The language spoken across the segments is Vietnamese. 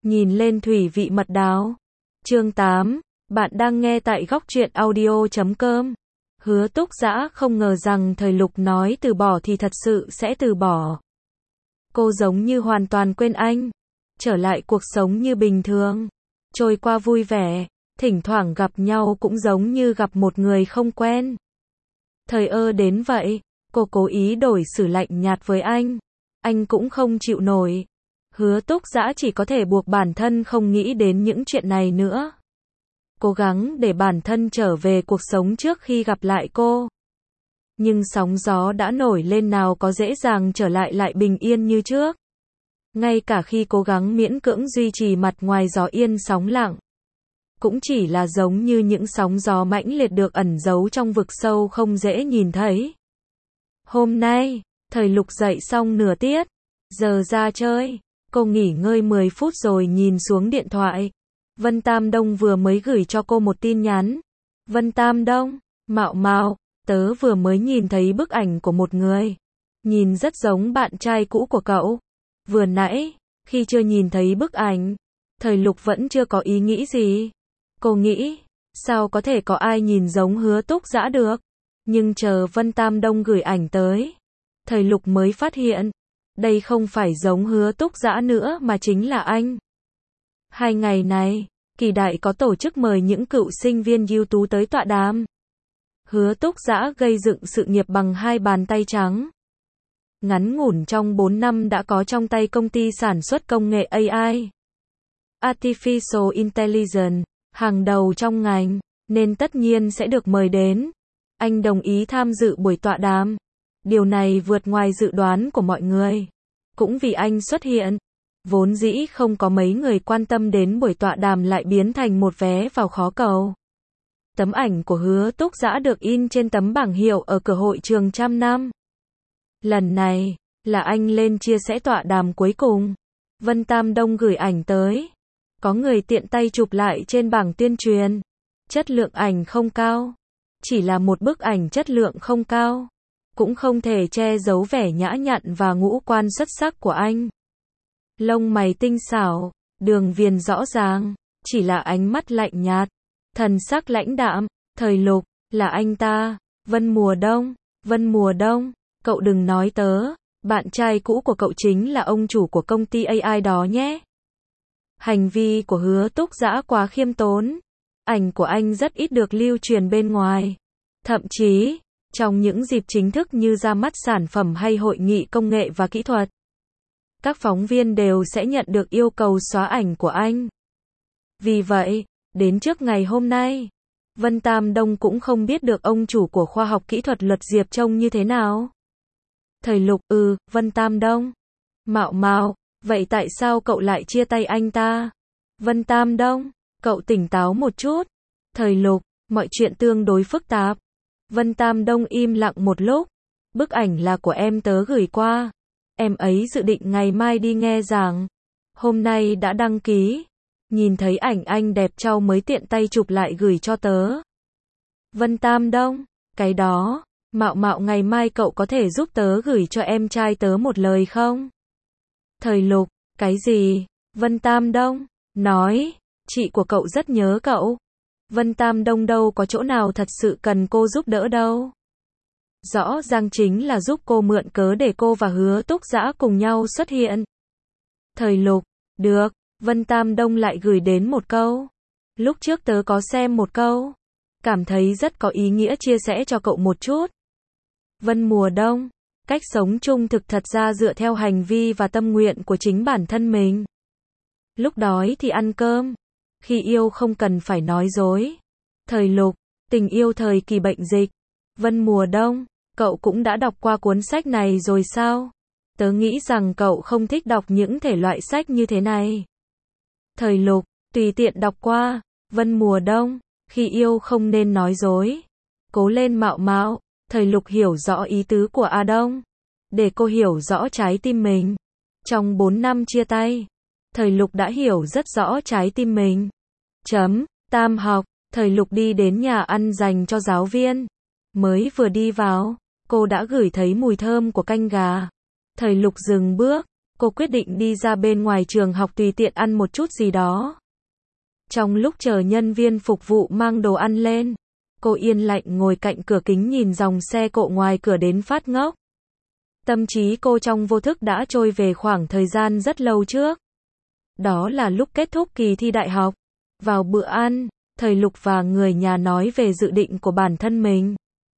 nhìn lên thủy vị mật đào. Chương 8, bạn đang nghe tại góc truyện audio.com. Hứa Túc Dã không ngờ rằng Thời Lục nói từ bỏ thì thật sự sẽ từ bỏ. Cô giống như hoàn toàn quên anh, trở lại cuộc sống như bình thường, trôi qua vui vẻ, thỉnh thoảng gặp nhau cũng giống như gặp một người không quen. Thời ơ đến vậy, cô cố ý đổi xử lạnh nhạt với anh cũng không chịu nổi. Hứa Túc Dã chỉ có thể buộc bản thân không nghĩ đến những chuyện này nữa. Cố gắng để bản thân trở về cuộc sống trước khi gặp lại cô. Nhưng sóng gió đã nổi lên, nào có dễ dàng trở lại bình yên như trước. Ngay cả khi cố gắng miễn cưỡng duy trì mặt ngoài gió yên sóng lặng, cũng chỉ là giống như những sóng gió mãnh liệt được ẩn giấu trong vực sâu không dễ nhìn thấy. Hôm nay, Thời Lục dậy xong nửa tiết, giờ ra chơi. Cô nghỉ ngơi 10 phút rồi nhìn xuống điện thoại. Vân Tam Đông vừa mới gửi cho cô một tin nhắn. Vân Tam Đông, Mạo Mạo, tớ vừa mới nhìn thấy bức ảnh của một người. Nhìn rất giống bạn trai cũ của cậu. Vừa nãy, khi chưa nhìn thấy bức ảnh, Thời Lục vẫn chưa có ý nghĩ gì. Cô nghĩ, sao có thể có ai nhìn giống Hứa Túc Dã được? Nhưng chờ Vân Tam Đông gửi ảnh tới, Thời Lục mới phát hiện, đây không phải giống Hứa Túc Dã nữa mà chính là anh. 2 ngày này, Kỳ Đại có tổ chức mời những cựu sinh viên ưu tú tới tọa đàm. Hứa Túc Dã gây dựng sự nghiệp bằng 2 bàn tay trắng. Ngắn ngủn trong 4 năm đã có trong tay công ty sản xuất công nghệ AI, Artificial Intelligence, hàng đầu trong ngành, nên tất nhiên sẽ được mời đến. Anh đồng ý tham dự buổi tọa đàm. Điều này vượt ngoài dự đoán của mọi người. Cũng vì anh xuất hiện, vốn dĩ không có mấy người quan tâm đến buổi tọa đàm lại biến thành một vé vào khó cầu. Tấm ảnh của Hứa Túc Dã được in trên tấm bảng hiệu ở cửa hội trường Trăm Năm. Lần này, là anh lên chia sẻ tọa đàm cuối cùng. Vân Tam Đông gửi ảnh tới. Có người tiện tay chụp lại trên bảng tuyên truyền. Chất lượng ảnh không cao. Chỉ là một bức ảnh chất lượng không cao, cũng không thể che giấu vẻ nhã nhặn và ngũ quan xuất sắc của anh. Lông mày tinh xảo, đường viền rõ ràng, chỉ là ánh mắt lạnh nhạt, thần sắc lãnh đạm. Thời Lục, là anh ta. Vân Mùa Đông, cậu đừng nói tớ, bạn trai cũ của cậu chính là ông chủ của công ty AI đó nhé. Hành vi của Hứa Túc Dã quá khiêm tốn. Ảnh của anh rất ít được lưu truyền bên ngoài. Thậm chí, trong những dịp chính thức như ra mắt sản phẩm hay hội nghị công nghệ và kỹ thuật, các phóng viên đều sẽ nhận được yêu cầu xóa ảnh của anh. Vì vậy, đến trước ngày hôm nay, Vân Tam Đông cũng không biết được ông chủ của khoa học kỹ thuật Luật Diệp trông như thế nào. Thời Lục, Vân Tam Đông. Mạo Mạo, vậy tại sao cậu lại chia tay anh ta? Vân Tam Đông, cậu tỉnh táo một chút. Thời Lục, mọi chuyện tương đối phức tạp. Vân Tam Đông im lặng một lúc. Bức ảnh là của em tớ gửi qua. Em ấy dự định ngày mai đi nghe giảng. Hôm nay đã đăng ký. Nhìn thấy ảnh anh đẹp trai mới tiện tay chụp lại gửi cho tớ. Vân Tam Đông, cái đó, Mạo Mạo ngày mai cậu có thể giúp tớ gửi cho em trai tớ một lời không? Thời Lục, cái gì? Vân Tam Đông, nói, chị của cậu rất nhớ cậu. Vân Tam Đông đâu có chỗ nào thật sự cần cô giúp đỡ đâu. Rõ ràng chính là giúp cô mượn cớ để cô và Hứa Túc Dã cùng nhau xuất hiện. Thời Lục, được. Vân Tam Đông lại gửi đến một câu. Lúc trước tớ có xem một câu, cảm thấy rất có ý nghĩa, chia sẻ cho cậu một chút. Vân Mùa Đông, cách sống trung thực thật ra dựa theo hành vi và tâm nguyện của chính bản thân mình. Lúc đói thì ăn cơm, khi yêu không cần phải nói dối. Thời Lục, tình yêu thời kỳ bệnh dịch. Vân Mùa Đông, cậu cũng đã đọc qua cuốn sách này rồi sao? Tớ nghĩ rằng cậu không thích đọc những thể loại sách như thế này. Thời Lục, tùy tiện đọc qua. Vân Mùa Đông, khi yêu không nên nói dối. Cố lên Mạo Mạo. Thời Lục hiểu rõ ý tứ của A Đông. Để cô hiểu rõ trái tim mình. Trong 4 năm chia tay, Thời Lục đã hiểu rất rõ trái tim mình. Tam học, Thời Lục đi đến nhà ăn dành cho giáo viên. Mới vừa đi vào, cô đã ngửi thấy mùi thơm của canh gà. Thời Lục dừng bước, Cô quyết định đi ra bên ngoài trường học tùy tiện ăn một chút gì đó. Trong lúc chờ nhân viên phục vụ mang đồ ăn lên, cô yên lặng ngồi cạnh cửa kính nhìn dòng xe cộ ngoài cửa đến phát ngốc. Tâm trí cô trong vô thức đã trôi về khoảng thời gian rất lâu trước. Đó là lúc kết thúc kỳ thi đại học. Vào bữa ăn, thầy Lục và người nhà nói về dự định của bản thân mình.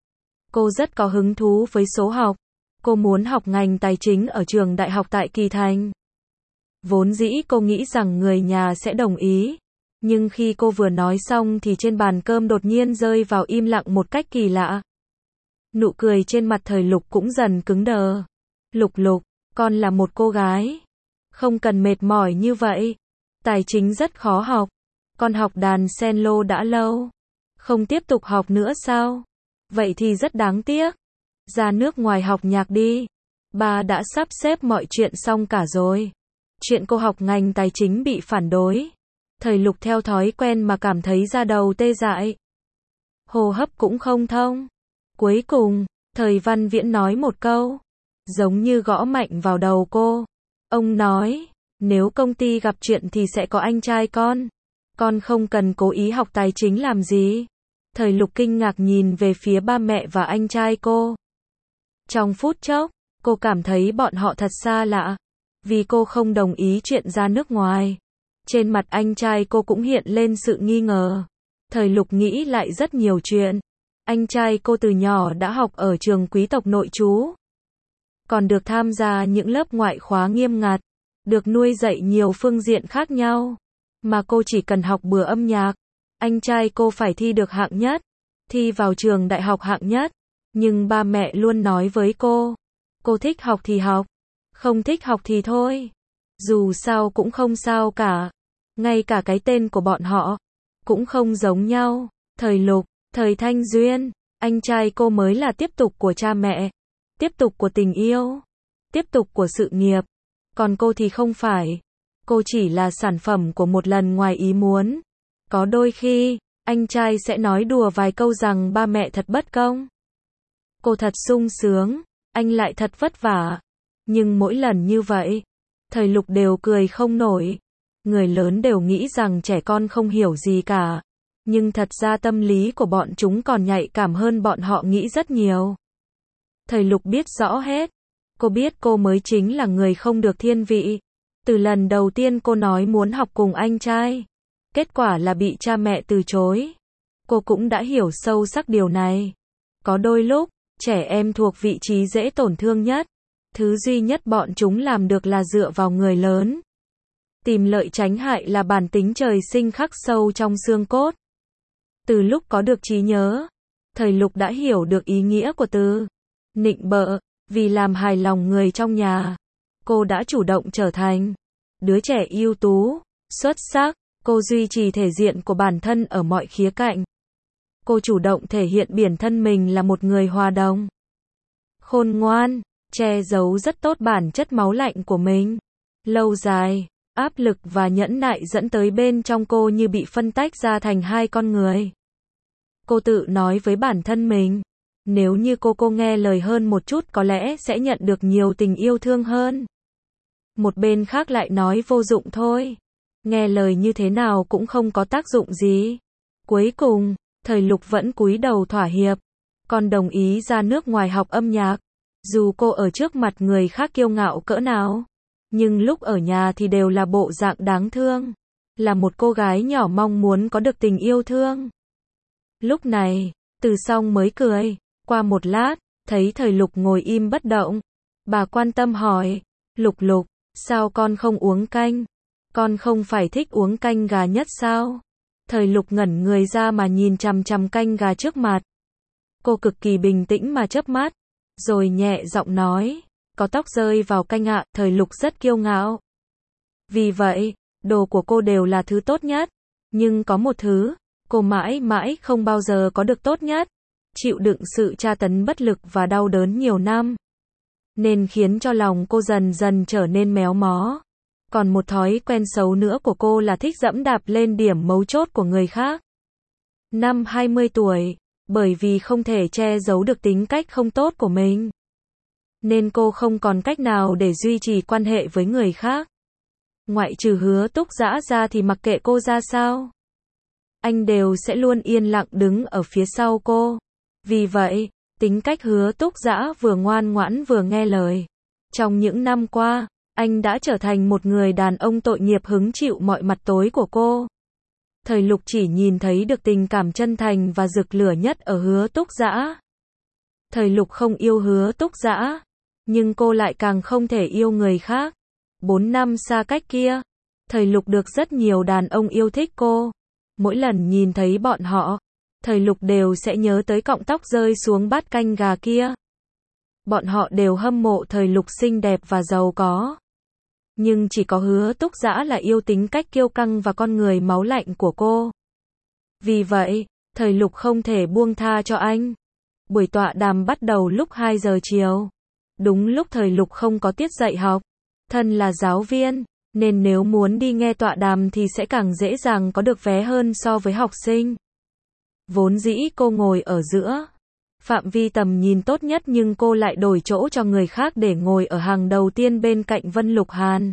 Cô rất có hứng thú với số học. Cô muốn học ngành tài chính ở trường đại học tại Kỳ Thành. Vốn dĩ cô nghĩ rằng người nhà sẽ đồng ý. Nhưng khi cô vừa nói xong thì trên bàn cơm đột nhiên rơi vào im lặng một cách kỳ lạ. Nụ cười trên mặt thầy Lục cũng dần cứng đờ. Lục Lục, con là một cô gái. Không cần mệt mỏi như vậy. Tài chính rất khó học. Con học đàn cello đã lâu. Không tiếp tục học nữa sao? Vậy thì rất đáng tiếc. Ra nước ngoài học nhạc đi. Ba đã sắp xếp mọi chuyện xong cả rồi. Chuyện cô học ngành tài chính bị phản đối. Thầy Lục theo thói quen mà cảm thấy da đầu tê dại. Hô hấp cũng không thông. Cuối cùng, thầy Văn Viễn nói một câu. Giống như gõ mạnh vào đầu cô. Ông nói, nếu công ty gặp chuyện thì sẽ có anh trai con. Con không cần cố ý học tài chính làm gì. Thầy Lục kinh ngạc nhìn về phía ba mẹ và anh trai cô. Trong phút chốc, cô cảm thấy bọn họ thật xa lạ. Vì cô không đồng ý chuyện ra nước ngoài. Trên mặt anh trai cô cũng hiện lên sự nghi ngờ. Thầy Lục nghĩ lại rất nhiều chuyện. Anh trai cô từ nhỏ đã học ở trường quý tộc nội trú. Còn được tham gia những lớp ngoại khóa nghiêm ngặt. Được nuôi dạy nhiều phương diện khác nhau. Mà cô chỉ cần học bừa âm nhạc. Anh trai cô phải thi được hạng nhất. Thi vào trường đại học hạng nhất. Nhưng ba mẹ luôn nói với cô. Cô thích học thì học. Không thích học thì thôi. Dù sao cũng không sao cả. Ngay cả cái tên của bọn họ cũng không giống nhau. Thời Lục, thời Thanh Duyên, anh trai cô mới là tiếp tục của cha mẹ. Tiếp tục của tình yêu. Tiếp tục của sự nghiệp. Còn cô thì không phải. Cô chỉ là sản phẩm của một lần ngoài ý muốn. Có đôi khi, anh trai sẽ nói đùa vài câu rằng ba mẹ thật bất công. Cô thật sung sướng, anh lại thật vất vả. Nhưng mỗi lần như vậy, thầy Lục đều cười không nổi. Người lớn đều nghĩ rằng trẻ con không hiểu gì cả. Nhưng thật ra tâm lý của bọn chúng còn nhạy cảm hơn bọn họ nghĩ rất nhiều. Thầy Lục biết rõ hết. Cô biết cô mới chính là người không được thiên vị. Từ lần đầu tiên cô nói muốn học cùng anh trai. Kết quả là bị cha mẹ từ chối. Cô cũng đã hiểu sâu sắc điều này. Có đôi lúc, trẻ em thuộc vị trí dễ tổn thương nhất. Thứ duy nhất bọn chúng làm được là dựa vào người lớn. Tìm lợi tránh hại là bản tính trời sinh khắc sâu trong xương cốt. Từ lúc có được trí nhớ, thầy Lục đã hiểu được ý nghĩa của từ nịnh bợ. Vì làm hài lòng người trong nhà, cô đã chủ động trở thành đứa trẻ ưu tú, xuất sắc. Cô duy trì thể diện của bản thân ở mọi khía cạnh. Cô chủ động thể hiện bản thân mình là một người hòa đồng, khôn ngoan, che giấu rất tốt bản chất máu lạnh của mình. Lâu dài, áp lực và nhẫn nại dẫn tới bên trong cô như bị phân tách ra thành hai con người. Cô tự nói với bản thân mình, nếu như cô nghe lời hơn một chút có lẽ sẽ nhận được nhiều tình yêu thương hơn. Một bên khác lại nói vô dụng thôi. Nghe lời như thế nào cũng không có tác dụng gì. Cuối cùng, thầy Lục vẫn cúi đầu thỏa hiệp. Còn đồng ý ra nước ngoài học âm nhạc. Dù cô ở trước mặt người khác kiêu ngạo cỡ nào. Nhưng lúc ở nhà thì đều là bộ dạng đáng thương. Là một cô gái nhỏ mong muốn có được tình yêu thương. Lúc này, Từ Song mới cười. Qua một lát, thấy thầy Lục ngồi im bất động. Bà quan tâm hỏi, Lục Lục, sao con không uống canh? Con không phải thích uống canh gà nhất sao? Thầy Lục ngẩn người ra mà nhìn chằm chằm canh gà trước mặt. Cô cực kỳ bình tĩnh mà chớp mắt, rồi nhẹ giọng nói, có tóc rơi vào canh ạ. Thầy Lục rất kiêu ngạo. Vì vậy, đồ của cô đều là thứ tốt nhất. Nhưng có một thứ, cô mãi mãi không bao giờ có được tốt nhất. Chịu đựng sự tra tấn bất lực và đau đớn nhiều năm. Nên khiến cho lòng cô dần dần trở nên méo mó. Còn một thói quen xấu nữa của cô là thích dẫm đạp lên điểm mấu chốt của người khác. Năm 20 tuổi, bởi vì không thể che giấu được tính cách không tốt của mình. nên cô không còn cách nào để duy trì quan hệ với người khác. Ngoại trừ Hứa Túc Dã ra thì mặc kệ cô ra sao, anh đều sẽ luôn yên lặng đứng ở phía sau cô. Vì vậy, tính cách Hứa Túc Dã vừa ngoan ngoãn vừa nghe lời. Trong những năm qua, anh đã trở thành một người đàn ông tội nghiệp hứng chịu mọi mặt tối của cô. Thời Lục chỉ nhìn thấy được tình cảm chân thành và rực lửa nhất ở Hứa Túc Dã. Thời Lục không yêu Hứa Túc Dã, nhưng cô lại càng không thể yêu người khác. 4 năm xa cách kia, Thời Lục được rất nhiều đàn ông yêu thích cô. Mỗi lần nhìn thấy bọn họ, Thời Lục đều sẽ nhớ tới cọng tóc rơi xuống bát canh gà kia. Bọn họ đều hâm mộ Thời Lục xinh đẹp và giàu có. Nhưng chỉ có Hứa Túc Dã là yêu tính cách kiêu căng và con người máu lạnh của cô. Vì vậy, Thời Lục không thể buông tha cho anh. Buổi tọa đàm bắt đầu lúc 2 giờ chiều. Đúng lúc Thời Lục không có tiết dạy học. Thân là giáo viên, nên nếu muốn đi nghe tọa đàm thì sẽ càng dễ dàng có được vé hơn so với học sinh. Vốn dĩ cô ngồi ở giữa phạm vi tầm nhìn tốt nhất, nhưng cô lại đổi chỗ cho người khác để ngồi ở hàng đầu tiên bên cạnh Vân Lục Hàn.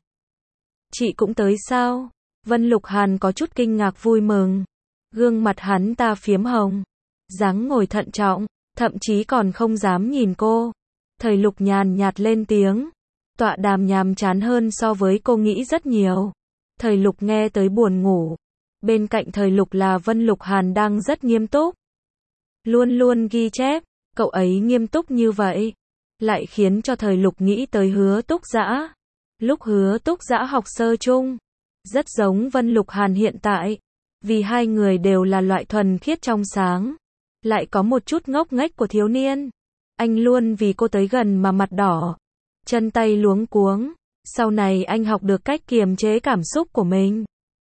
Chị cũng tới sao? Vân Lục Hàn có chút kinh ngạc vui mừng. Gương mặt hắn ta phiếm hồng, dáng ngồi thận trọng, thậm chí còn không dám nhìn cô. Thời Lục nhàn nhạt lên tiếng. Tọa đàm nhàm chán hơn so với cô nghĩ rất nhiều. Thời Lục nghe tới buồn ngủ. Bên cạnh Thời Lục là Vân Lục Hàn đang rất nghiêm túc. Luôn luôn ghi chép, cậu ấy nghiêm túc như vậy, lại khiến cho Thời Lục nghĩ tới Hứa Túc Dã. Lúc Hứa Túc Dã học sơ chung, rất giống Vân Lục Hàn hiện tại, vì hai người đều là loại thuần khiết trong sáng, lại có một chút ngốc nghếch của thiếu niên. Anh luôn vì cô tới gần mà mặt đỏ, chân tay luống cuống. Sau này anh học được cách kiềm chế cảm xúc của mình,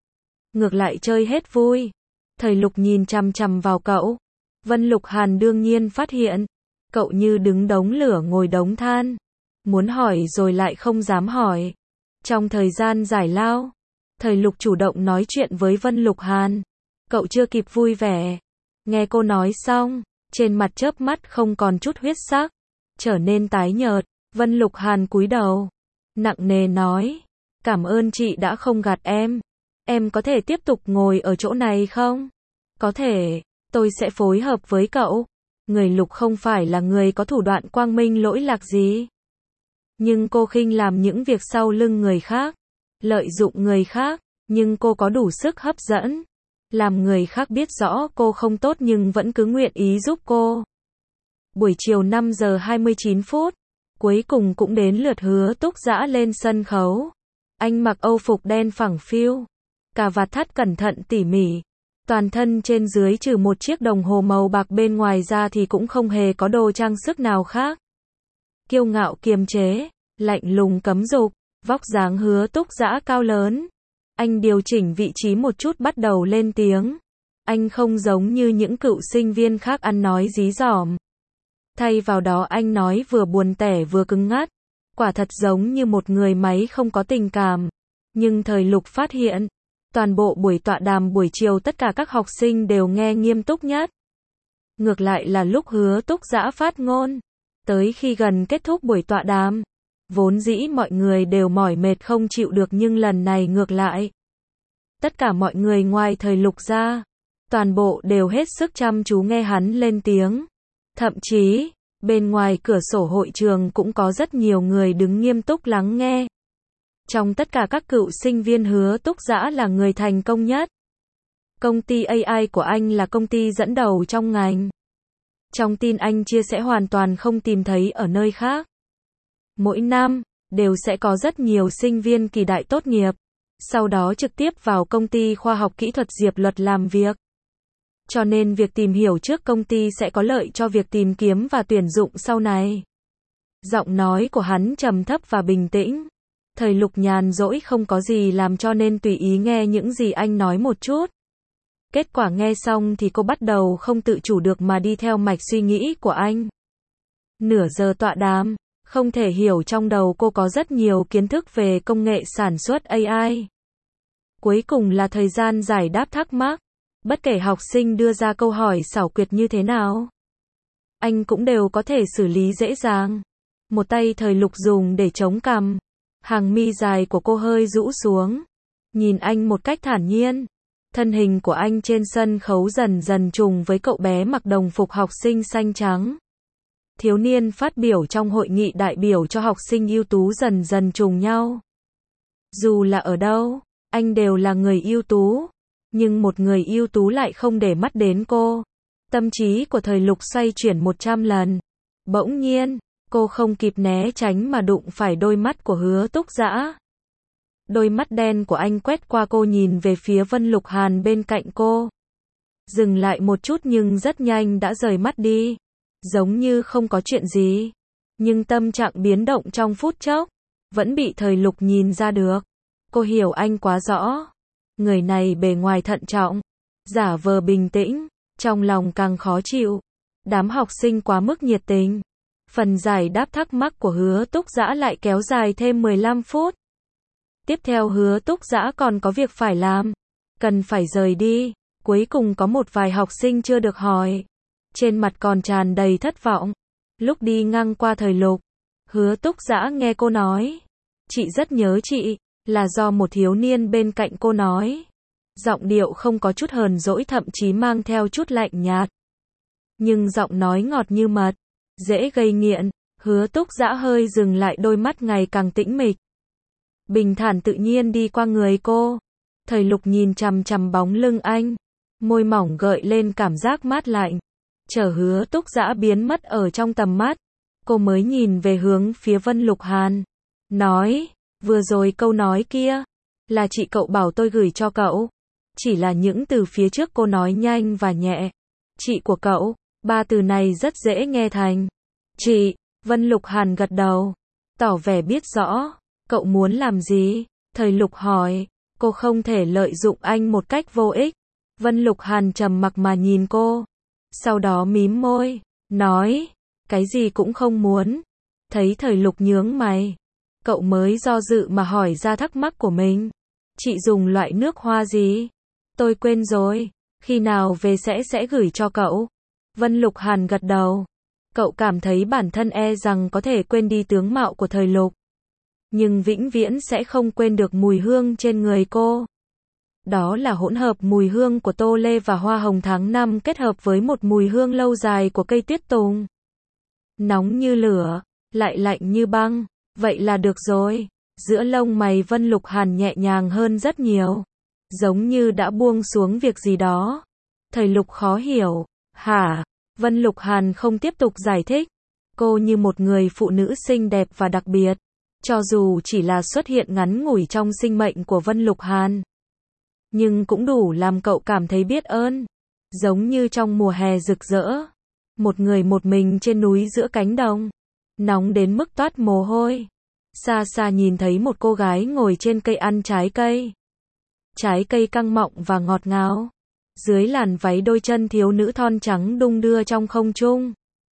ngược lại chơi hết vui. Thời Lục nhìn chằm chằm vào cậu. Vân Lục Hàn đương nhiên phát hiện, cậu như đứng đống lửa ngồi đống than, muốn hỏi rồi lại không dám hỏi. Trong thời gian giải lao, Thời Lục chủ động nói chuyện với Vân Lục Hàn. Cậu chưa kịp vui vẻ, nghe cô nói xong, trên mặt chớp mắt không còn chút huyết sắc, trở nên tái nhợt. Vân Lục Hàn cúi đầu, nặng nề nói, cảm ơn chị đã không gạt em. Em có thể tiếp tục ngồi ở chỗ này không? Có thể, tôi sẽ phối hợp với cậu. Người Lục không phải là người có thủ đoạn quang minh lỗi lạc gì. Nhưng cô khinh làm những việc sau lưng người khác, lợi dụng người khác, nhưng cô có đủ sức hấp dẫn. Làm người khác biết rõ cô không tốt nhưng vẫn cứ nguyện ý giúp cô. Buổi chiều 5 giờ 29 phút, cuối cùng cũng đến lượt Hứa Túc Dã lên sân khấu. Anh mặc âu phục đen phẳng phiu, cà vạt thắt cẩn thận tỉ mỉ. Toàn thân trên dưới trừ một chiếc đồng hồ màu bạc bên ngoài ra thì cũng không hề có đồ trang sức nào khác. Kiêu ngạo kiềm chế, lạnh lùng cấm dục, vóc dáng Hứa Túc Dã cao lớn. Anh điều chỉnh vị trí một chút bắt đầu lên tiếng. Anh không giống như những cựu sinh viên khác ăn nói dí dỏm. Thay vào đó anh nói vừa buồn tẻ vừa cứng ngắt. Quả thật giống như một người máy không có tình cảm. Nhưng Thời Lục phát hiện, toàn bộ buổi tọa đàm buổi chiều tất cả các học sinh đều nghe nghiêm túc nhất. Ngược lại là lúc Hứa Túc Dã phát ngôn, tới khi gần kết thúc buổi tọa đàm, vốn dĩ mọi người đều mỏi mệt không chịu được nhưng lần này ngược lại. Tất cả mọi người ngoài Thời Lục ra, toàn bộ đều hết sức chăm chú nghe hắn lên tiếng. Thậm chí, bên ngoài cửa sổ hội trường cũng có rất nhiều người đứng nghiêm túc lắng nghe. Trong tất cả các cựu sinh viên Hứa Túc Dã là người thành công nhất. Công ty AI của anh là công ty dẫn đầu trong ngành. Trong tin anh chia sẻ hoàn toàn không tìm thấy ở nơi khác. Mỗi năm, đều sẽ có rất nhiều sinh viên kỳ đại tốt nghiệp, sau đó trực tiếp vào công ty khoa học kỹ thuật Diệp Luật làm việc. Cho nên việc tìm hiểu trước công ty sẽ có lợi cho việc tìm kiếm và tuyển dụng sau này. Giọng nói của hắn trầm thấp và bình tĩnh. Thời Lục nhàn rỗi không có gì làm cho nên tùy ý nghe những gì anh nói một chút. Kết quả nghe xong thì cô bắt đầu không tự chủ được mà đi theo mạch suy nghĩ của anh. Nửa giờ tọa đàm, không thể hiểu trong đầu cô có rất nhiều kiến thức về công nghệ sản xuất AI. Cuối cùng là thời gian giải đáp thắc mắc. Bất kể học sinh đưa ra câu hỏi xảo quyệt như thế nào, anh cũng đều có thể xử lý dễ dàng. Một tay thời lục dùng để chống cằm. Hàng mi dài của cô hơi rũ xuống. Nhìn anh một cách thản nhiên. Thân hình của anh trên sân khấu dần dần trùng với cậu bé mặc đồng phục học sinh xanh trắng. Thiếu niên phát biểu trong hội nghị đại biểu cho học sinh ưu tú dần dần trùng nhau. Dù là ở đâu, anh đều là người ưu tú. Nhưng một người ưu tú lại không để mắt đến cô. Tâm trí của thời lục xoay chuyển 100 lần. Bỗng nhiên, cô không kịp né tránh mà đụng phải đôi mắt của Hứa Túc Dã. Đôi mắt đen của anh quét qua cô nhìn về phía Vân Lục Hàn bên cạnh cô. Dừng lại một chút nhưng rất nhanh đã rời mắt đi. Giống như không có chuyện gì. Nhưng tâm trạng biến động trong phút chốc. Vẫn bị thời lục nhìn ra được. Cô hiểu anh quá rõ. Người này bề ngoài thận trọng. Giả vờ bình tĩnh. Trong lòng càng khó chịu. Đám học sinh quá mức nhiệt tình. Phần giải đáp thắc mắc của Hứa Túc Dã lại kéo dài thêm 15 phút. Tiếp theo Hứa Túc Dã còn có việc phải làm. Cần phải rời đi. Cuối cùng có một vài học sinh chưa được hỏi. Trên mặt còn tràn đầy thất vọng. Lúc đi ngang qua thời lục, Hứa Túc Dã nghe cô nói. Chị rất nhớ chị, là do một thiếu niên bên cạnh cô nói. Giọng điệu không có chút hờn dỗi thậm chí mang theo chút lạnh nhạt. Nhưng giọng nói ngọt như mật, dễ gây nghiện. Hứa Túc Dã hơi dừng lại đôi mắt ngày càng tĩnh mịch. Bình thản tự nhiên đi qua người cô. Thời lục nhìn chằm chằm bóng lưng anh. Môi mỏng gợi lên cảm giác mát lạnh. Chờ Hứa Túc Dã biến mất ở trong tầm mắt. Cô mới nhìn về hướng phía Vân Lục Hàn. Nói, vừa rồi câu nói kia. Là chị cậu bảo tôi gửi cho cậu. Chỉ là những từ phía trước cô nói nhanh và nhẹ. Chị của cậu, ba từ này rất dễ nghe thành. Chị, Vân Lục Hàn gật đầu. Tỏ vẻ biết rõ. Cậu muốn làm gì? Thời lục hỏi. Cô không thể lợi dụng anh một cách vô ích. Vân Lục Hàn trầm mặc mà nhìn cô. Sau đó mím môi. Nói. Cái gì cũng không muốn. Thấy thời lục nhướng mày. Cậu mới do dự mà hỏi ra thắc mắc của mình. Chị dùng loại nước hoa gì? Tôi quên rồi. Khi nào về sẽ gửi cho cậu. Vân Lục Hàn gật đầu. Cậu cảm thấy bản thân e rằng có thể quên đi tướng mạo của thời lục. Nhưng vĩnh viễn sẽ không quên được mùi hương trên người cô. Đó là hỗn hợp mùi hương của tô lê và hoa hồng tháng 5 kết hợp với một mùi hương lâu dài của cây tuyết tùng. Nóng như lửa, lại lạnh như băng. Vậy là được rồi. Giữa lông mày Vân Lục Hàn nhẹ nhàng hơn rất nhiều. Giống như đã buông xuống việc gì đó. Thời lục khó hiểu. Hả? Vân Lục Hàn không tiếp tục giải thích. Cô như một người phụ nữ xinh đẹp và đặc biệt. Cho dù chỉ là xuất hiện ngắn ngủi trong sinh mệnh của Vân Lục Hàn. Nhưng cũng đủ làm cậu cảm thấy biết ơn. Giống như trong mùa hè rực rỡ. Một người một mình trên núi giữa cánh đồng. Nóng đến mức toát mồ hôi. Xa xa nhìn thấy một cô gái ngồi trên cây ăn trái cây. Trái cây căng mọng và ngọt ngào. Dưới làn váy đôi chân thiếu nữ thon trắng đung đưa trong không trung.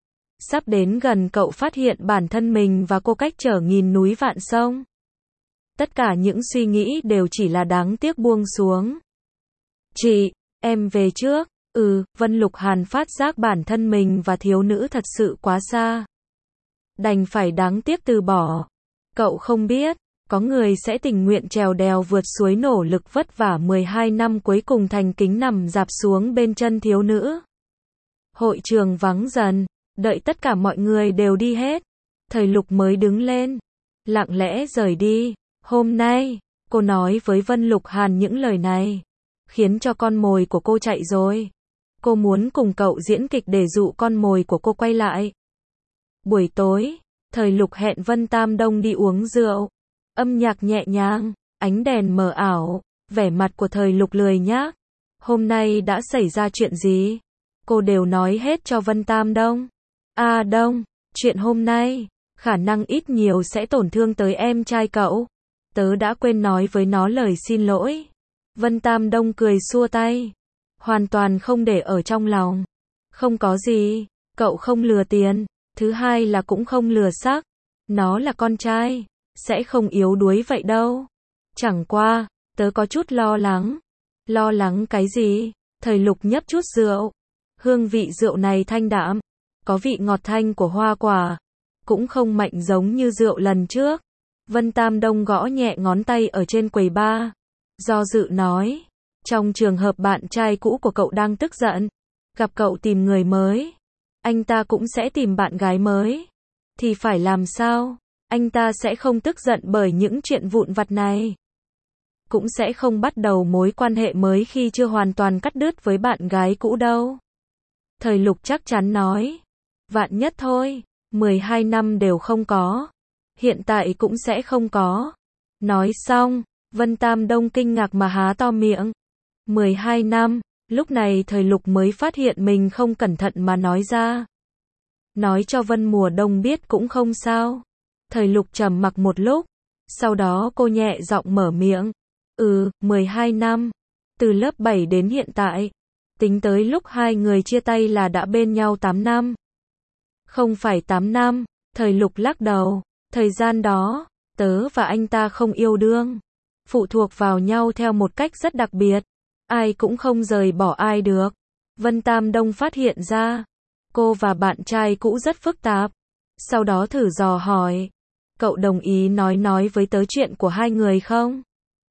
Sắp đến gần cậu phát hiện bản thân mình và cô cách trở nghìn núi vạn sông. Tất cả những suy nghĩ đều chỉ là đáng tiếc buông xuống. Chị, em về trước. Vân Lục Hàn phát giác bản thân mình và thiếu nữ thật sự quá xa. Đành phải đáng tiếc từ bỏ. Cậu không biết, có người sẽ tình nguyện trèo đèo vượt suối nỗ lực vất vả 12 năm cuối cùng thành kính nằm dạp xuống bên chân thiếu nữ. Hội trường vắng dần, đợi tất cả mọi người đều đi hết. Thời lục mới đứng lên, lặng lẽ rời đi. Hôm nay, cô nói với Vân Lục Hàn những lời này, khiến cho con mồi của cô chạy rồi. Cô muốn cùng cậu diễn kịch để dụ con mồi của cô quay lại. Buổi tối, thời lục hẹn Vân Tam Đông đi uống rượu. Âm nhạc nhẹ nhàng, ánh đèn mờ ảo, vẻ mặt của thời lục lười nhác. Hôm nay đã xảy ra chuyện gì? Cô đều nói hết cho Vân Tam Đông. Đông, chuyện hôm nay, khả năng ít nhiều sẽ tổn thương tới em trai cậu. Tớ đã quên nói với nó lời xin lỗi. Vân Tam Đông cười xua tay. Hoàn toàn không để ở trong lòng. Không có gì, cậu không lừa tiền. Thứ hai là cũng không lừa xác. Nó là con trai, sẽ không yếu đuối vậy đâu. Chẳng qua, tớ có chút lo lắng. Lo lắng cái gì? Thời lục nhấp chút rượu. Hương vị rượu này thanh đạm, có vị ngọt thanh của hoa quả. cũng không mạnh giống như rượu lần trước. Vân Tam Đông gõ nhẹ ngón tay ở trên quầy bar, do dự nói, trong trường hợp bạn trai cũ của cậu đang tức giận, gặp cậu tìm người mới, anh ta cũng sẽ tìm bạn gái mới, thì phải làm sao? Anh ta sẽ không tức giận bởi những chuyện vụn vặt này, cũng sẽ không bắt đầu mối quan hệ mới khi chưa hoàn toàn cắt đứt với bạn gái cũ đâu. Thời Lục chắc chắn nói, vạn nhất thôi, 12 năm đều không có, hiện tại cũng sẽ không có. Nói xong, Vân Tam Đông kinh ngạc mà há to miệng. 12 năm, lúc này Thời Lục mới phát hiện mình không cẩn thận mà nói ra. Nói cho Vân Mùa Đông biết cũng không sao. Thời Lục trầm mặc một lúc, sau đó cô nhẹ giọng mở miệng. 12 năm, từ lớp 7 đến hiện tại, tính tới lúc hai người chia tay là đã bên nhau 8 năm. Không phải 8 năm, Thời Lục lắc đầu, thời gian đó, tớ và anh ta không yêu đương, phụ thuộc vào nhau theo một cách rất đặc biệt, ai cũng không rời bỏ ai được. Vân Tam Đông phát hiện ra, cô và bạn trai cũ rất phức tạp, sau đó thử dò hỏi, cậu đồng ý nói với tớ chuyện của hai người không?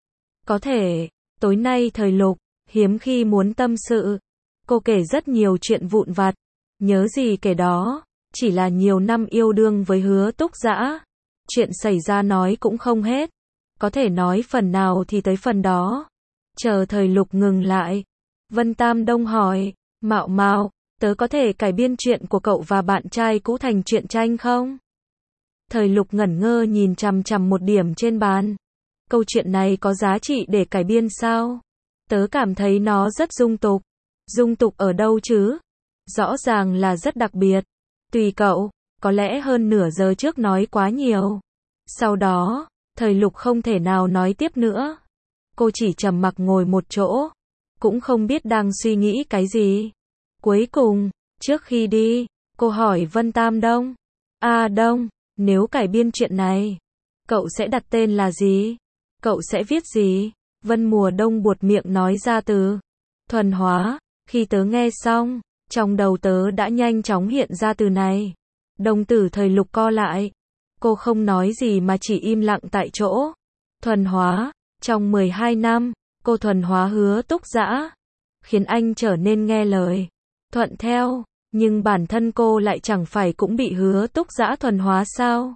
Có thể, tối nay Thời Lục hiếm khi muốn tâm sự, cô kể rất nhiều chuyện vụn vặt, nhớ gì kể đó, chỉ là nhiều năm yêu đương với Hứa Túc Dã, chuyện xảy ra nói cũng không hết, có thể nói phần nào thì tới phần đó. Chờ Thời Lục ngừng lại, Vân Tam Đông hỏi, Mạo Mạo, tớ có thể cải biên chuyện của cậu và bạn trai cũ thành truyện tranh không? Thời Lục ngẩn ngơ nhìn chằm chằm một điểm trên bàn. Câu chuyện này có giá trị để cải biên sao? Tớ cảm thấy nó rất dung tục. Dung tục ở đâu chứ? Rõ ràng là rất đặc biệt. Tùy cậu, có lẽ hơn nửa giờ trước nói quá nhiều. Sau đó, Thời Lục không thể nào nói tiếp nữa. Cô chỉ trầm mặc ngồi một chỗ, cũng không biết đang suy nghĩ cái gì. Cuối cùng, trước khi đi, cô hỏi Vân Tam Đông. Đông, nếu cải biên chuyện này, cậu sẽ đặt tên là gì? Cậu sẽ viết gì? Vân Mùa Đông buột miệng nói ra từ thuần hóa. Khi tớ nghe xong, trong đầu tớ đã nhanh chóng hiện ra từ này. Đồng tử Thời Lục co lại. Cô không nói gì mà chỉ im lặng tại chỗ. Thuần hóa. Trong 12 năm, cô thuần hóa Hứa Túc Dã, khiến anh trở nên nghe lời, thuận theo, nhưng bản thân cô lại chẳng phải cũng bị Hứa Túc Dã thuần hóa sao?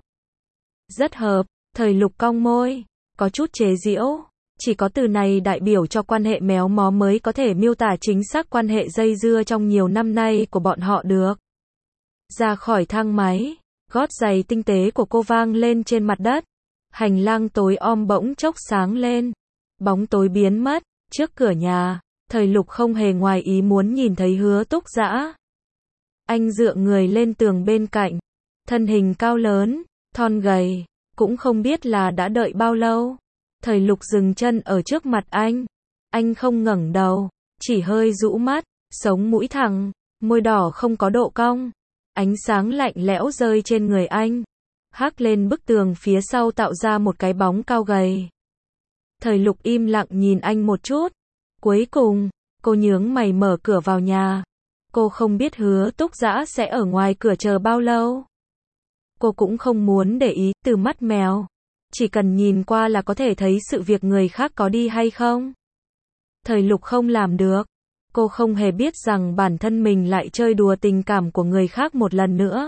Rất hợp, Thời Lục cong môi, có chút chế giễu, chỉ có từ này đại biểu cho quan hệ méo mó mới có thể miêu tả chính xác quan hệ dây dưa trong nhiều năm nay của bọn họ được. Ra khỏi thang máy, gót giày tinh tế của cô vang lên trên mặt đất. Hành lang tối om bỗng chốc sáng lên, bóng tối biến mất, trước cửa nhà, Thời Lục không hề ngoài ý muốn nhìn thấy Hứa Túc Dã. Anh dựa người lên tường bên cạnh, thân hình cao lớn, thon gầy, cũng không biết là đã đợi bao lâu. Thời Lục dừng chân ở trước mặt anh không ngẩng đầu, chỉ hơi rũ mắt, sống mũi thẳng, môi đỏ không có độ cong, ánh sáng lạnh lẽo rơi trên người anh. Hắc lên bức tường phía sau tạo ra một cái bóng cao gầy. Thời Lục im lặng nhìn anh một chút. Cuối cùng, cô nhướng mày mở cửa vào nhà. Cô không biết Hứa Túc Dã sẽ ở ngoài cửa chờ bao lâu. Cô cũng không muốn để ý từ mắt mèo. Chỉ cần nhìn qua là có thể thấy sự việc người khác có đi hay không. Thời Lục không làm được. Cô không hề biết rằng bản thân mình lại chơi đùa tình cảm của người khác một lần nữa.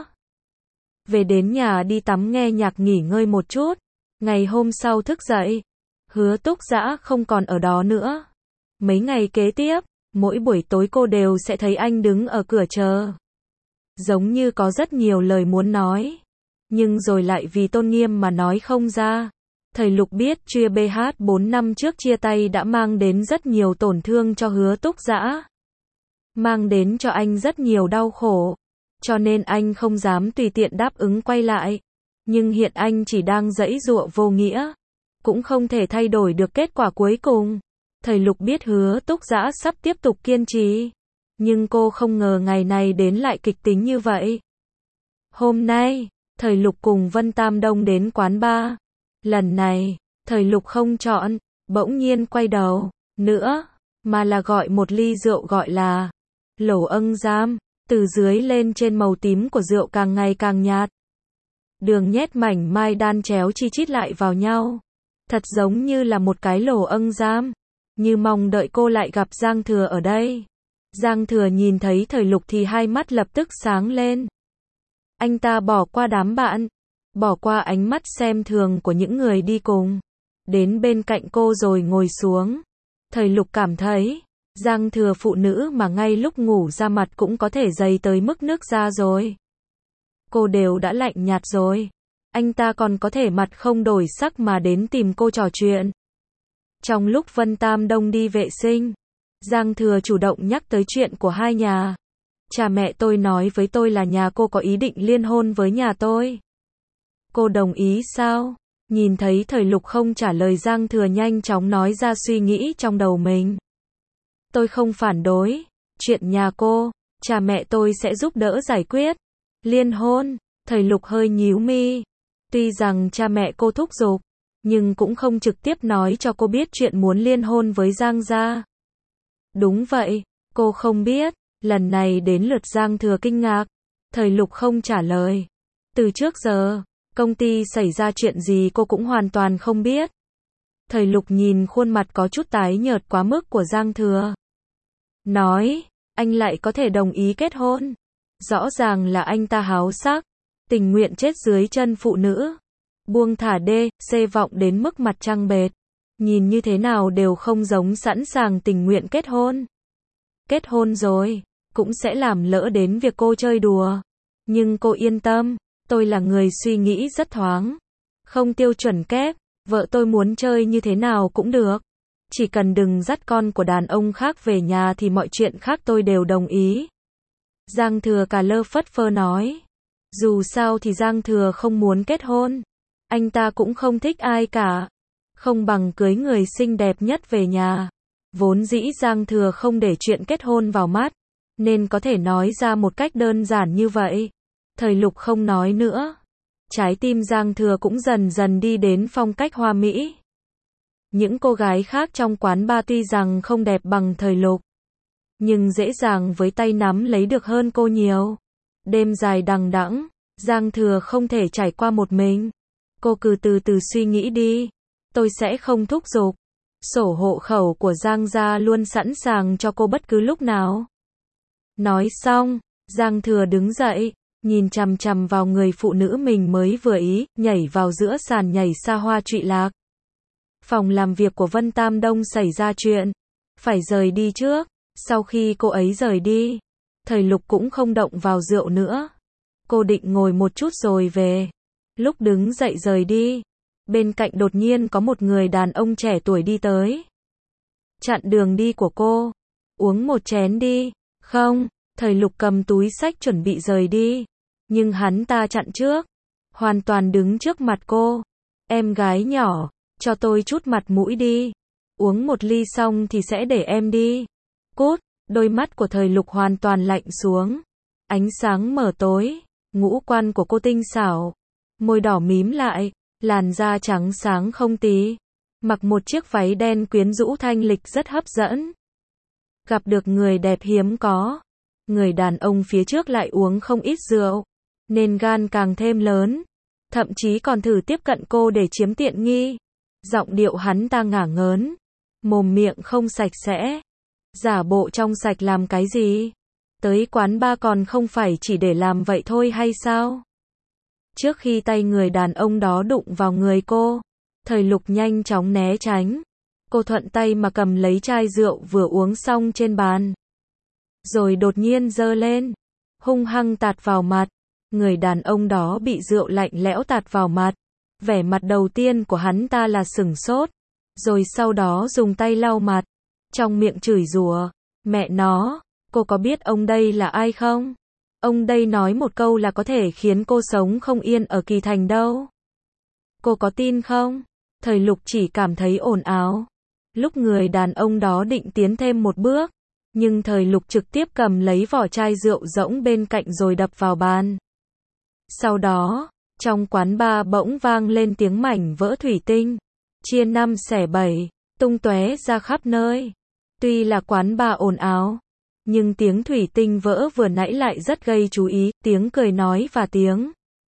Về đến nhà đi tắm nghe nhạc nghỉ ngơi một chút. Ngày hôm sau thức dậy, Hứa Túc Dã không còn ở đó nữa. Mấy ngày kế tiếp, mỗi buổi tối cô đều sẽ thấy anh đứng ở cửa chờ. Giống như có rất nhiều lời muốn nói, nhưng rồi lại vì tôn nghiêm mà nói không ra. Thời Lục biết chia BH 4 năm trước chia tay đã mang đến rất nhiều tổn thương cho Hứa Túc Dã. Mang đến cho anh rất nhiều đau khổ. Cho nên anh không dám tùy tiện đáp ứng quay lại. Nhưng hiện anh chỉ đang giãy giụa vô nghĩa. Cũng không thể thay đổi được kết quả cuối cùng. Thời Lục biết Hứa Túc Dã sắp tiếp tục kiên trì. Nhưng cô không ngờ ngày này đến lại kịch tính như vậy. Hôm nay, Thời Lục cùng Vân Tam Đông đến quán bar. Lần này, Thời Lục không chọn, bỗng nhiên quay đầu, nữa, mà là gọi một ly rượu gọi là Lẩu Âng Giam. Từ dưới lên trên màu tím của rượu càng ngày càng nhạt. Đường nhét mảnh mai đan chéo chi chít lại vào nhau. Thật giống như là một cái lồ âng giam. Như mong đợi cô lại gặp Giang Thừa ở đây. Giang Thừa nhìn thấy Thời Lục thì hai mắt lập tức sáng lên. Anh ta bỏ qua đám bạn, bỏ qua ánh mắt xem thường của những người đi cùng. Đến bên cạnh cô rồi ngồi xuống. Thời Lục cảm thấy, Giang Thừa phụ nữ mà ngay lúc ngủ ra mặt cũng có thể dày tới mức nước ra rồi. Cô đều đã lạnh nhạt rồi. Anh ta còn có thể mặt không đổi sắc mà đến tìm cô trò chuyện. Trong lúc Vân Tam Đông đi vệ sinh, Giang Thừa chủ động nhắc tới chuyện của hai nhà. Cha mẹ tôi nói với tôi là nhà cô có ý định liên hôn với nhà tôi. Cô đồng ý sao? Nhìn thấy Thời Lục không trả lời, Giang Thừa nhanh chóng nói ra suy nghĩ trong đầu mình. Tôi không phản đối. Chuyện nhà cô, cha mẹ tôi sẽ giúp đỡ giải quyết. Liên hôn, Thời Lục hơi nhíu mi. Tuy rằng cha mẹ cô thúc giục, nhưng cũng không trực tiếp nói cho cô biết chuyện muốn liên hôn với Giang gia. Đúng vậy, cô không biết. Lần này đến lượt Giang Thừa kinh ngạc. Thời Lục không trả lời. Từ trước giờ, công ty xảy ra chuyện gì cô cũng hoàn toàn không biết. Thời Lục nhìn khuôn mặt có chút tái nhợt quá mức của Giang Thừa. Nói, anh lại có thể đồng ý kết hôn. Rõ ràng là anh ta háo sắc, tình nguyện chết dưới chân phụ nữ. Buông thả đê, xê vọng đến mức mặt trăng bệt. Nhìn như thế nào đều không giống sẵn sàng tình nguyện kết hôn. Kết hôn rồi, cũng sẽ làm lỡ đến việc cô chơi đùa. Nhưng cô yên tâm, tôi là người suy nghĩ rất thoáng. Không tiêu chuẩn kép, vợ tôi muốn chơi như thế nào cũng được. Chỉ cần đừng dắt con của đàn ông khác về nhà thì mọi chuyện khác tôi đều đồng ý. Giang Thừa cà lơ phất phơ nói. Dù sao thì Giang Thừa không muốn kết hôn. Anh ta cũng không thích ai cả. Không bằng cưới người xinh đẹp nhất về nhà. Vốn dĩ Giang Thừa không để chuyện kết hôn vào mắt, nên có thể nói ra một cách đơn giản như vậy. Thời Lục không nói nữa. Trái tim Giang Thừa cũng dần dần đi đến phong cách hoa mỹ. Những cô gái khác trong quán bar tuy rằng không đẹp bằng Thời Lục, nhưng dễ dàng với tay nắm lấy được hơn cô nhiều. Đêm dài đằng đẵng, Giang Thừa không thể trải qua một mình. Cô cứ từ từ suy nghĩ đi. Tôi sẽ không thúc giục. Sổ hộ khẩu của Giang gia luôn sẵn sàng cho cô bất cứ lúc nào. Nói xong, Giang Thừa đứng dậy, nhìn chằm chằm vào người phụ nữ mình mới vừa ý, nhảy vào giữa sàn nhảy xa hoa trụy lạc. Phòng làm việc của Vân Tam Đông xảy ra chuyện, phải rời đi trước. Sau khi cô ấy rời đi, Thời Lục cũng không động vào rượu nữa. Cô định ngồi một chút rồi về. Lúc đứng dậy rời đi, bên cạnh đột nhiên có một người đàn ông trẻ tuổi đi tới. Chặn đường đi của cô. Uống một chén đi. Không, Thời Lục cầm túi xách chuẩn bị rời đi. Nhưng hắn ta chặn trước. Hoàn toàn đứng trước mặt cô. Em gái nhỏ, cho tôi chút mặt mũi đi. Uống một ly xong thì sẽ để em đi. Cút, đôi mắt của Thời Lục hoàn toàn lạnh xuống. Ánh sáng mờ tối, ngũ quan của cô tinh xảo. Môi đỏ mím lại, làn da trắng sáng không tí. Mặc một chiếc váy đen quyến rũ thanh lịch rất hấp dẫn. Gặp được người đẹp hiếm có. Người đàn ông phía trước lại uống không ít rượu, nên gan càng thêm lớn. Thậm chí còn thử tiếp cận cô để chiếm tiện nghi. Giọng điệu hắn ta ngả ngớn. Mồm miệng không sạch sẽ. Giả bộ trong sạch làm cái gì? Tới quán bar còn không phải chỉ để làm vậy thôi hay sao? Trước khi tay người đàn ông đó đụng vào người cô, Thời Lục nhanh chóng né tránh. Cô thuận tay mà cầm lấy chai rượu vừa uống xong trên bàn. Rồi đột nhiên giơ lên, hung hăng tạt vào mặt. Người đàn ông đó bị rượu lạnh lẽo tạt vào mặt. Vẻ mặt đầu tiên của hắn ta là sửng sốt. Rồi sau đó dùng tay lau mặt. Trong miệng chửi rủa. Mẹ nó, cô có biết ông đây là ai không? Ông đây nói một câu là có thể khiến cô sống không yên ở Kỳ Thành đâu. Cô có tin không? Thời Lục chỉ cảm thấy ồn ào. Lúc người đàn ông đó định tiến thêm một bước, nhưng Thời Lục trực tiếp cầm lấy vỏ chai rượu rỗng bên cạnh rồi đập vào bàn. Sau đó, trong quán bar bỗng vang lên tiếng mảnh vỡ thủy tinh, chia 5 xẻ 7, tung tóe ra khắp nơi. Tuy là quán bar ồn ào, nhưng tiếng thủy tinh vỡ vừa nãy lại rất gây chú ý, tiếng cười nói và tiếng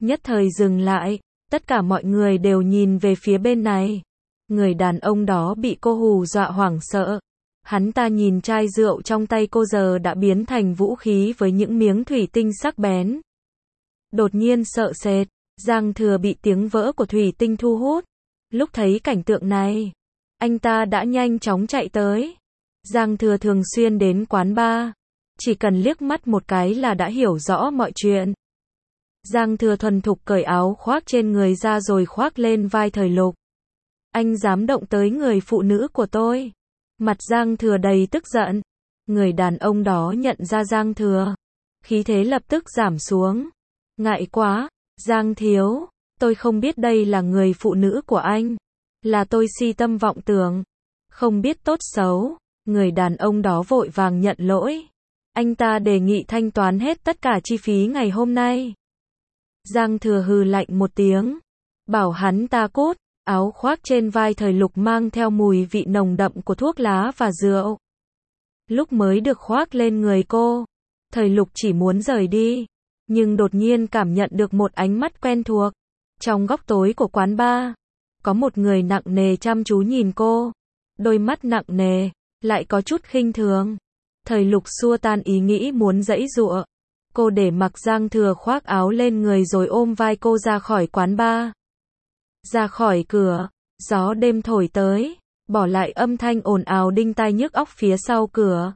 Nhất thời dừng lại, tất cả mọi người đều nhìn về phía bên này. Người đàn ông đó bị cô hù dọa hoảng sợ. Hắn ta nhìn chai rượu trong tay cô giờ đã biến thành vũ khí với những miếng thủy tinh sắc bén. Đột nhiên sợ sệt, Giang Thừa bị tiếng vỡ của thủy tinh thu hút. Lúc thấy cảnh tượng này, anh ta đã nhanh chóng chạy tới. Giang Thừa thường xuyên đến quán bar, chỉ cần liếc mắt một cái là đã hiểu rõ mọi chuyện. Giang Thừa thuần thục cởi áo khoác trên người ra rồi khoác lên vai Thời Lục. Anh dám động tới người phụ nữ của tôi. Mặt Giang Thừa đầy tức giận. Người đàn ông đó nhận ra Giang Thừa. Khí thế lập tức giảm xuống. Ngại quá, Giang thiếu, tôi không biết đây là người phụ nữ của anh. Là tôi si tâm vọng tưởng. Không biết tốt xấu. Người đàn ông đó vội vàng nhận lỗi. Anh ta đề nghị thanh toán hết tất cả chi phí ngày hôm nay. Giang Thừa hừ lạnh một tiếng. Bảo hắn ta cút. Áo khoác trên vai Thời Lục mang theo mùi vị nồng đậm của thuốc lá và rượu. Lúc mới được khoác lên người cô, Thời Lục chỉ muốn rời đi, nhưng đột nhiên cảm nhận được một ánh mắt quen thuộc. Trong góc tối của quán bar, có một người nặng nề chăm chú nhìn cô. Đôi mắt nặng nề, lại có chút khinh thường. Thời Lục xua tan ý nghĩ muốn giãy giụa. Cô để mặc Giang Thừa khoác áo lên người rồi ôm vai cô ra khỏi quán bar. Ra khỏi cửa, gió đêm thổi tới, bỏ lại âm thanh ồn ào đinh tai nhức óc phía sau cửa.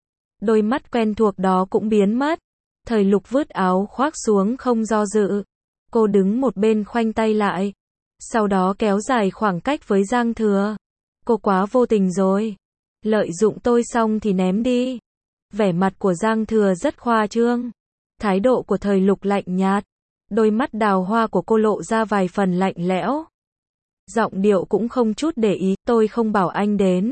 Đôi mắt quen thuộc đó cũng biến mất. Thời Lục vứt áo khoác xuống không do dự. Cô đứng một bên khoanh tay lại. Sau đó kéo dài khoảng cách với Giang Thừa. Cô quá vô tình rồi. Lợi dụng tôi xong thì ném đi. Vẻ mặt của Giang Thừa rất khoa trương. Thái độ của Thời Lục lạnh nhạt. Đôi mắt đào hoa của cô lộ ra vài phần lạnh lẽo. Giọng điệu cũng không chút để ý, tôi không bảo anh đến.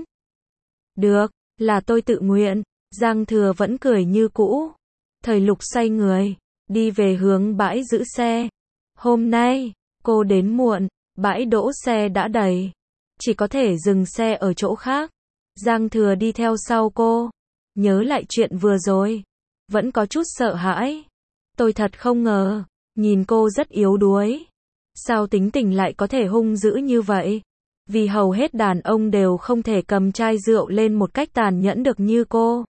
Được, là tôi tự nguyện. Giang Thừa vẫn cười như cũ. Thời Lục xoay người, đi về hướng bãi giữ xe. Hôm nay, cô đến muộn, bãi đỗ xe đã đầy. Chỉ có thể dừng xe ở chỗ khác. Giang Thừa đi theo sau cô. Nhớ lại chuyện vừa rồi. Vẫn có chút sợ hãi. Tôi thật không ngờ. Nhìn cô rất yếu đuối. Sao tính tình lại có thể hung dữ như vậy? Vì hầu hết đàn ông đều không thể cầm chai rượu lên một cách tàn nhẫn được như cô.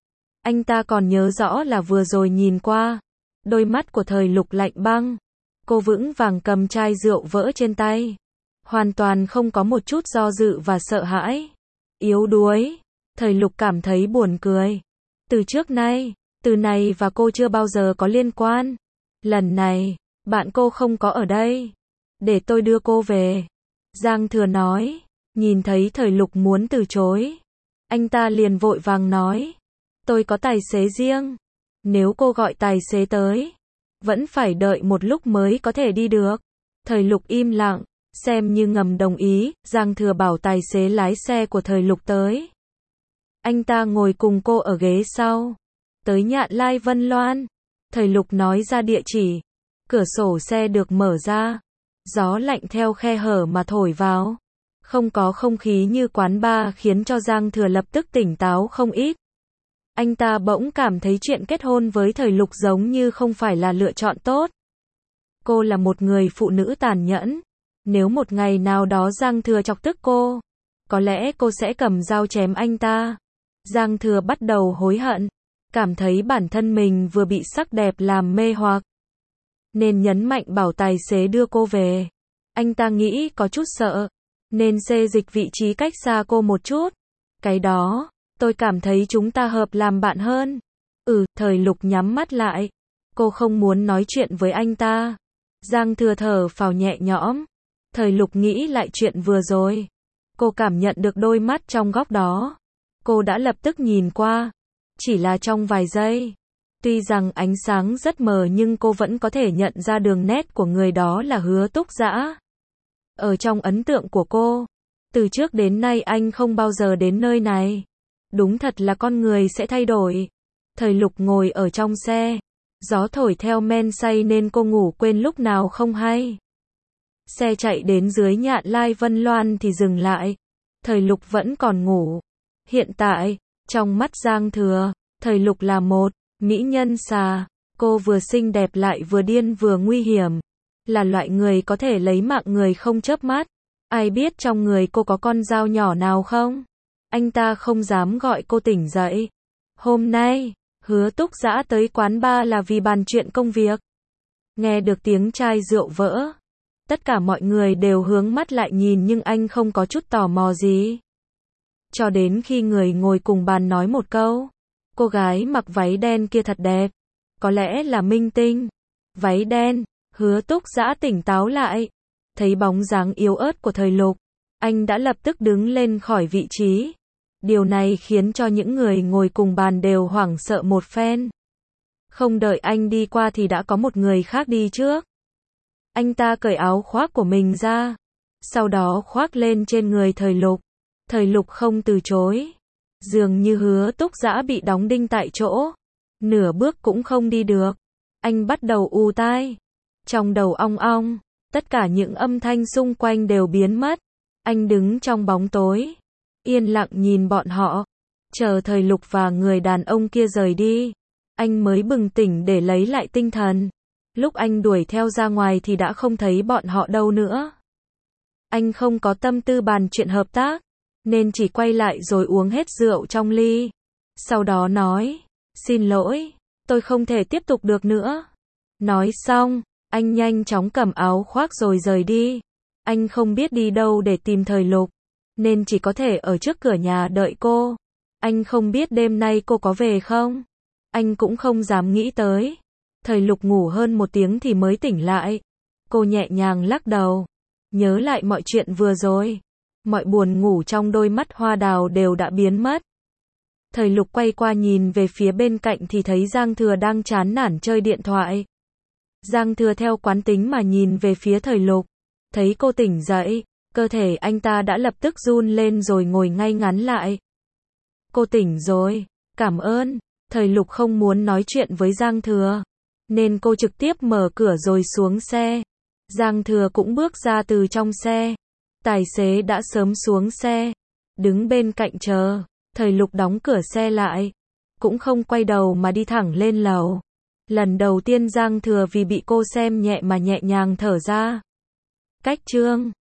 Anh ta còn nhớ rõ là vừa rồi nhìn qua. Đôi mắt của Thời Lục lạnh băng. Cô vững vàng cầm chai rượu vỡ trên tay. Hoàn toàn không có một chút do dự và sợ hãi. Yếu đuối. Thời Lục cảm thấy buồn cười. Từ trước nay, từ này và cô chưa bao giờ có liên quan. Lần này, bạn cô không có ở đây. Để tôi đưa cô về. Giang Thừa nói. Nhìn thấy Thời Lục muốn từ chối. Anh ta liền vội vàng nói. Tôi có tài xế riêng. Nếu cô gọi tài xế tới, vẫn phải đợi một lúc mới có thể đi được. Thời Lục im lặng, xem như ngầm đồng ý. Giang Thừa bảo tài xế lái xe của Thời Lục tới. Anh ta ngồi cùng cô ở ghế sau. Tới Nhạn Lai Vân Loan. Thời Lục nói ra địa chỉ. Cửa sổ xe được mở ra. Gió lạnh theo khe hở mà thổi vào. Không có không khí như quán bar khiến cho Giang Thừa lập tức tỉnh táo không ít. Anh ta bỗng cảm thấy chuyện kết hôn với Thời Lục giống như không phải là lựa chọn tốt. Cô là một người phụ nữ tàn nhẫn. Nếu một ngày nào đó Giang Thừa chọc tức cô, có lẽ cô sẽ cầm dao chém anh ta. Giang Thừa bắt đầu hối hận. Cảm thấy bản thân mình vừa bị sắc đẹp làm mê hoặc. Nên nhấn mạnh bảo tài xế đưa cô về. Anh ta nghĩ có chút sợ. Nên xê dịch vị trí cách xa cô một chút. Cái đó, tôi cảm thấy chúng ta hợp làm bạn hơn. Thời Lục nhắm mắt lại. Cô không muốn nói chuyện với anh ta. Giang Thừa thở phào nhẹ nhõm. Thời Lục nghĩ lại chuyện vừa rồi. Cô cảm nhận được đôi mắt trong góc đó. Cô đã lập tức nhìn qua. Chỉ là trong vài giây. Tuy rằng ánh sáng rất mờ nhưng cô vẫn có thể nhận ra đường nét của người đó là Hứa Túc Dã. Ở trong ấn tượng của cô, từ trước đến nay anh không bao giờ đến nơi này. Đúng thật là con người sẽ thay đổi. Thời Lục ngồi ở trong xe. Gió thổi theo men say nên cô ngủ quên lúc nào không hay. Xe chạy đến dưới Nhạn Lai Vân Loan thì dừng lại. Thời Lục vẫn còn ngủ. Hiện tại, trong mắt Giang Thừa, Thời Lục là một mỹ nhân xà. Cô vừa xinh đẹp lại vừa điên vừa nguy hiểm. Là loại người có thể lấy mạng người không chớp mắt. Ai biết trong người cô có con dao nhỏ nào không? Anh ta không dám gọi cô tỉnh dậy. Hôm nay, Hứa Túc Dã tới quán bar là vì bàn chuyện công việc. Nghe được tiếng chai rượu vỡ. Tất cả mọi người đều hướng mắt lại nhìn nhưng anh không có chút tò mò gì. Cho đến khi người ngồi cùng bàn nói một câu. Cô gái mặc váy đen kia thật đẹp. Có lẽ là minh tinh. Váy đen, Hứa Túc Dã tỉnh táo lại. Thấy bóng dáng yếu ớt của Thời Lục. Anh đã lập tức đứng lên khỏi vị trí. Điều này khiến cho những người ngồi cùng bàn đều hoảng sợ một phen. Không đợi anh đi qua thì đã có một người khác đi trước. Anh ta cởi áo khoác của mình ra. Sau đó khoác lên trên người Thời Lục. Thời Lục không từ chối. Dường như Hứa Túc Dã bị đóng đinh tại chỗ. Nửa bước cũng không đi được. Anh bắt đầu ù tai. Trong đầu ong ong. Tất cả những âm thanh xung quanh đều biến mất. Anh đứng trong bóng tối. Yên lặng nhìn bọn họ. Chờ Thời Lục và người đàn ông kia rời đi. Anh mới bừng tỉnh để lấy lại tinh thần. Lúc anh đuổi theo ra ngoài thì đã không thấy bọn họ đâu nữa. Anh không có tâm tư bàn chuyện hợp tác. Nên chỉ quay lại rồi uống hết rượu trong ly. Sau đó nói. Xin lỗi. Tôi không thể tiếp tục được nữa. Nói xong. Anh nhanh chóng cầm áo khoác rồi rời đi. Anh không biết đi đâu để tìm Thời Lục. Nên chỉ có thể ở trước cửa nhà đợi cô. Anh không biết đêm nay cô có về không. Anh cũng không dám nghĩ tới. Thời Lục ngủ hơn 1 tiếng thì mới tỉnh lại. Cô nhẹ nhàng lắc đầu. Nhớ lại mọi chuyện vừa rồi. Mọi buồn ngủ trong đôi mắt hoa đào đều đã biến mất. Thời Lục quay qua nhìn về phía bên cạnh thì thấy Giang Thừa đang chán nản chơi điện thoại. Giang Thừa theo quán tính mà nhìn về phía Thời Lục. Thấy cô tỉnh dậy, cơ thể anh ta đã lập tức run lên rồi ngồi ngay ngắn lại. Cô tỉnh rồi, cảm ơn. Thời Lục không muốn nói chuyện với Giang Thừa. Nên cô trực tiếp mở cửa rồi xuống xe. Giang Thừa cũng bước ra từ trong xe. Tài xế đã sớm xuống xe. Đứng bên cạnh chờ. Thời Lục đóng cửa xe lại. Cũng không quay đầu mà đi thẳng lên lầu. Lần đầu tiên Giang Thừa vì bị cô xem nhẹ mà nhẹ nhàng thở ra. Cách chương